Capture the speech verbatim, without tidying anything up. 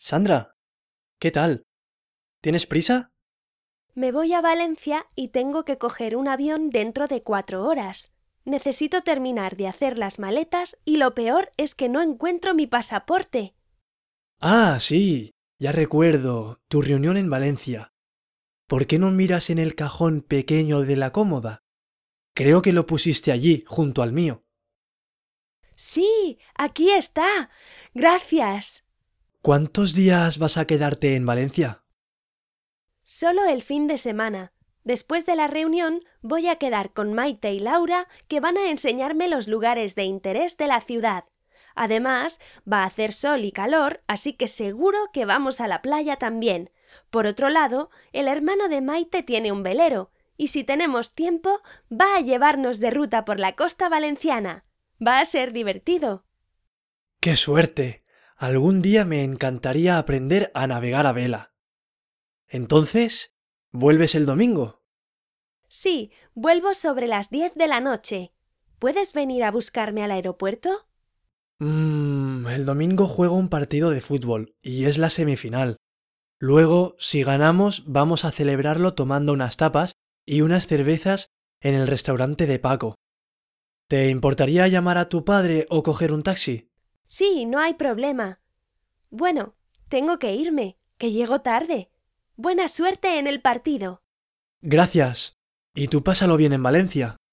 Sandra, ¿qué tal? ¿Tienes prisa? Me voy a Valencia y tengo que coger un avión dentro de cuatro horas. Necesito terminar de hacer las maletas y lo peor es que no encuentro mi pasaporte. Ah, sí, ya recuerdo, tu reunión en Valencia. ¿Por qué no miras en el cajón pequeño de la cómoda? Creo que lo pusiste allí, junto al mío. Sí, aquí está. Gracias. ¿Cuántos días vas a quedarte en Valencia? Solo el fin de semana. Después de la reunión voy a quedar con Maite y Laura, que van a enseñarme los lugares de interés de la ciudad. Además, va a hacer sol y calor, así que seguro que vamos a la playa también. Por otro lado, el hermano de Maite tiene un velero, y si tenemos tiempo, va a llevarnos de ruta por la costa valenciana. Va a ser divertido. ¡Qué suerte! Algún día me encantaría aprender a navegar a vela. Entonces, ¿vuelves el domingo? Sí, vuelvo sobre las diez de la noche. ¿Puedes venir a buscarme al aeropuerto? Mmm, el domingo juego un partido de fútbol y es la semifinal. Luego, si ganamos, vamos a celebrarlo tomando unas tapas y unas cervezas en el restaurante de Paco. ¿Te importaría llamar a tu padre o coger un taxi? Sí, no hay problema. Bueno, tengo que irme, que llego tarde. Buena suerte en el partido. Gracias. Y tú pásalo bien en Valencia.